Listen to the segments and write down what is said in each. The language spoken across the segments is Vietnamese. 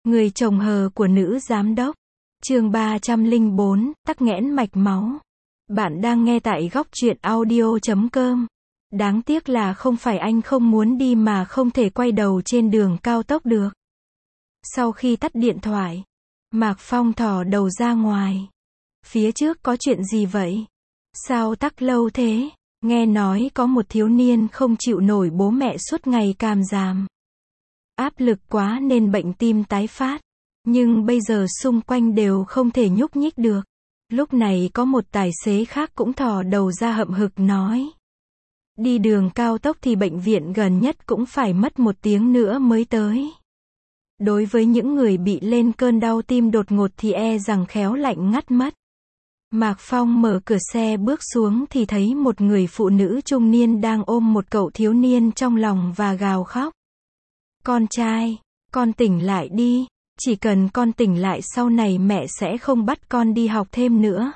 Người chồng hờ của nữ giám đốc. Chương 304, tắc nghẽn mạch máu. Bạn đang nghe tại góc truyện audio.com. Đáng tiếc là không phải anh không muốn đi mà không thể quay đầu trên đường cao tốc được. Sau khi tắt điện thoại, Mạc Phong thò đầu ra ngoài. Phía trước có chuyện gì vậy? Sao tắc lâu thế? Nghe nói có một thiếu niên không chịu nổi bố mẹ suốt ngày càm ràm. Áp lực quá nên bệnh tim tái phát. Nhưng bây giờ xung quanh đều không thể nhúc nhích được. Lúc này có một tài xế khác cũng thò đầu ra hậm hực nói. Đi đường cao tốc thì bệnh viện gần nhất cũng phải mất 1 tiếng nữa mới tới. Đối với những người bị lên cơn đau tim đột ngột thì e rằng khéo lạnh ngắt mất. Mạc Phong mở cửa xe bước xuống thì thấy một người phụ nữ trung niên đang ôm một cậu thiếu niên trong lòng và gào khóc. Con trai, con tỉnh lại đi, chỉ cần con tỉnh lại sau này mẹ sẽ không bắt con đi học thêm nữa.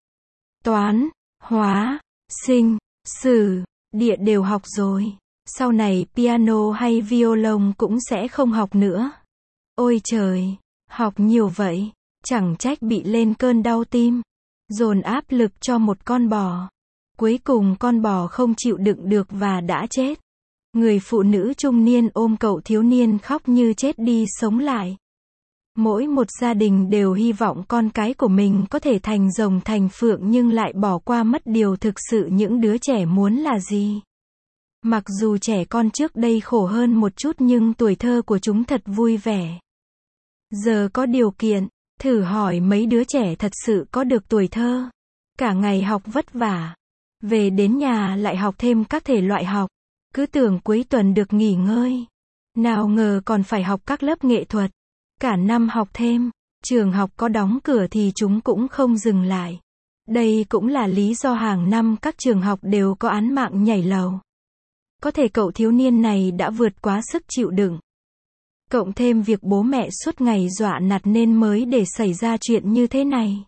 Toán, hóa, sinh, sử, địa đều học rồi, sau này piano hay violon cũng sẽ không học nữa. Ôi trời, học nhiều vậy, chẳng trách bị lên cơn đau tim. Dồn áp lực cho một con bò. Cuối cùng con bò không chịu đựng được và đã chết. Người phụ nữ trung niên ôm cậu thiếu niên khóc như chết đi sống lại. Mỗi một gia đình đều hy vọng con cái của mình có thể thành rồng thành phượng nhưng lại bỏ qua mất điều thực sự những đứa trẻ muốn là gì. Mặc dù trẻ con trước đây khổ hơn một chút nhưng tuổi thơ của chúng thật vui vẻ. Giờ có điều kiện, thử hỏi mấy đứa trẻ thật sự có được tuổi thơ. Cả ngày học vất vả. Về đến nhà lại học thêm các thể loại học. Cứ tưởng cuối tuần được nghỉ ngơi. Nào ngờ còn phải học các lớp nghệ thuật. Cả năm học thêm. Trường học có đóng cửa thì chúng cũng không dừng lại. Đây cũng là lý do hàng năm các trường học đều có án mạng nhảy lầu. Có thể cậu thiếu niên này đã vượt quá sức chịu đựng. Cộng thêm việc bố mẹ suốt ngày dọa nạt nên mới để xảy ra chuyện như thế này.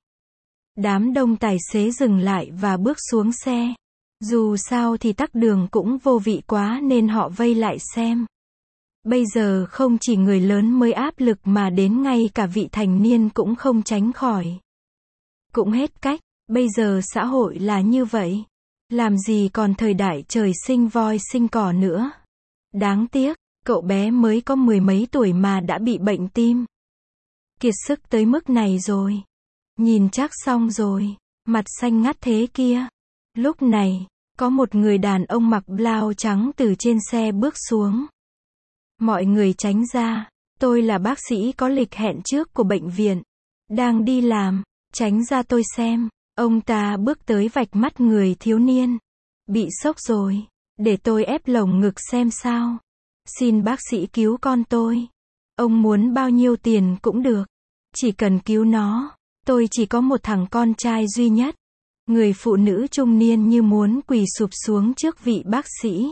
Đám đông tài xế dừng lại và bước xuống xe. Dù sao thì tắc đường cũng vô vị quá nên họ vây lại xem. Bây giờ không chỉ người lớn mới áp lực mà đến ngay cả vị thành niên cũng không tránh khỏi. Cũng hết cách, bây giờ xã hội là như vậy. Làm gì còn thời đại trời sinh voi sinh cỏ nữa. Đáng tiếc. Cậu bé mới có 10 mấy tuổi mà đã bị bệnh tim. Kiệt sức tới mức này rồi. Nhìn chắc xong rồi. Mặt xanh ngắt thế kia. Lúc này, có một người đàn ông mặc blau trắng từ trên xe bước xuống. Mọi người tránh ra. Tôi là bác sĩ có lịch hẹn trước của bệnh viện. Đang đi làm. Tránh ra tôi xem. Ông ta bước tới vạch mắt người thiếu niên. Bị sốc rồi. Để tôi ép lồng ngực xem sao. Xin bác sĩ cứu con tôi. Ông muốn bao nhiêu tiền cũng được. Chỉ cần cứu nó. Tôi chỉ có một thằng con trai duy nhất. Người phụ nữ trung niên như muốn quỳ sụp xuống trước vị bác sĩ.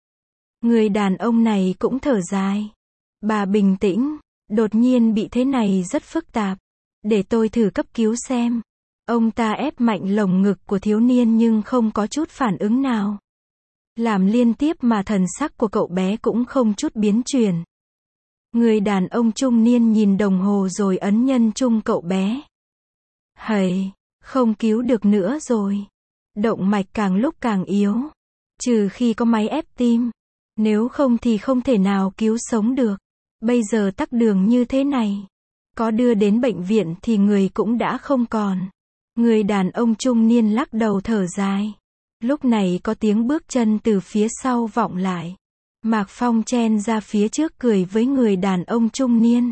Người đàn ông này cũng thở dài. Bà bình tĩnh. Đột nhiên bị thế này rất phức tạp. Để tôi thử cấp cứu xem. Ông ta ép mạnh lồng ngực của thiếu niên nhưng không có chút phản ứng nào. Làm liên tiếp mà thần sắc của cậu bé cũng không chút biến chuyển. Người đàn ông trung niên nhìn đồng hồ rồi ấn nhân trung cậu bé. Hầy, không cứu được nữa rồi. Động mạch càng lúc càng yếu. Trừ khi có máy ép tim. Nếu không thì không thể nào cứu sống được. Bây giờ tắc đường như thế này. Có đưa đến bệnh viện thì người cũng đã không còn. Người đàn ông trung niên lắc đầu thở dài. Lúc này có tiếng bước chân từ phía sau vọng lại. Mạc Phong chen ra phía trước cười với người đàn ông trung niên.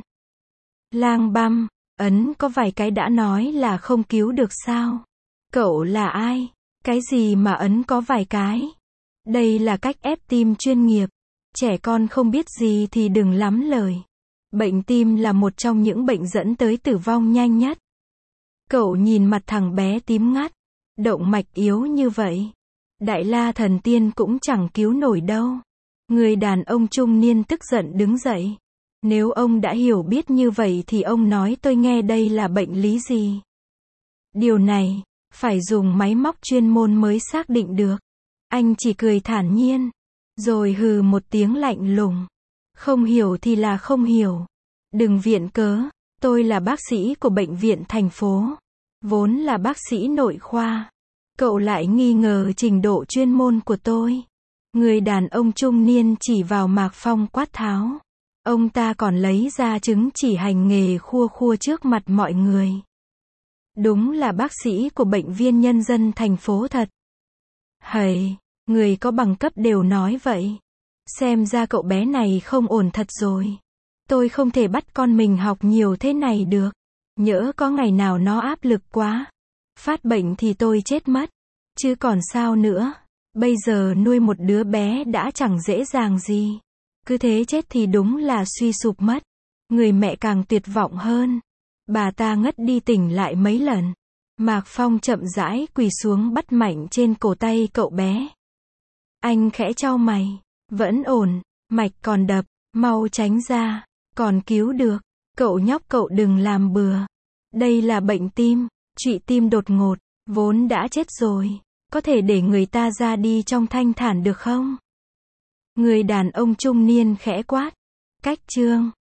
Lang băm, ấn có vài cái đã nói là không cứu được sao? Cậu là ai? Cái gì mà ấn có vài cái? Đây là cách ép tim chuyên nghiệp. Trẻ con không biết gì thì đừng lắm lời. Bệnh tim là một trong những bệnh dẫn tới tử vong nhanh nhất. Cậu nhìn mặt thằng bé tím ngắt. Động mạch yếu như vậy. Đại la thần tiên cũng chẳng cứu nổi đâu. Người đàn ông trung niên tức giận đứng dậy. Nếu ông đã hiểu biết như vậy thì ông nói tôi nghe đây là bệnh lý gì. Điều này, phải dùng máy móc chuyên môn mới xác định được. Anh chỉ cười thản nhiên. Rồi hừ một tiếng lạnh lùng. Không hiểu thì là không hiểu. Đừng viện cớ, tôi là bác sĩ của bệnh viện thành phố. Vốn là bác sĩ nội khoa. Cậu lại nghi ngờ trình độ chuyên môn của tôi. Người đàn ông trung niên chỉ vào Mạc Phong quát tháo. Ông ta còn lấy ra chứng chỉ hành nghề khua khua trước mặt mọi người. Đúng là bác sĩ của bệnh viện nhân dân thành phố thật. Hầy, người có bằng cấp đều nói vậy. Xem ra cậu bé này không ổn thật rồi. Tôi không thể bắt con mình học nhiều thế này được. Nhỡ có ngày nào nó áp lực quá, phát bệnh thì tôi chết mất. Chứ còn sao nữa. Bây giờ nuôi một đứa bé đã chẳng dễ dàng gì. Cứ thế chết thì đúng là suy sụp mất. Người mẹ càng tuyệt vọng hơn. Bà ta ngất đi tỉnh lại mấy lần. Mạc Phong chậm rãi quỳ xuống bắt mạnh trên cổ tay cậu bé. Anh khẽ chau mày. Vẫn ổn, mạch còn đập, mau tránh ra. Còn cứu được. Cậu nhóc cậu đừng làm bừa. Đây là bệnh tim, trụy tim đột ngột, vốn đã chết rồi. Có thể để người ta ra đi trong thanh thản được không? Người đàn ông trung niên khẽ quát. Cách chương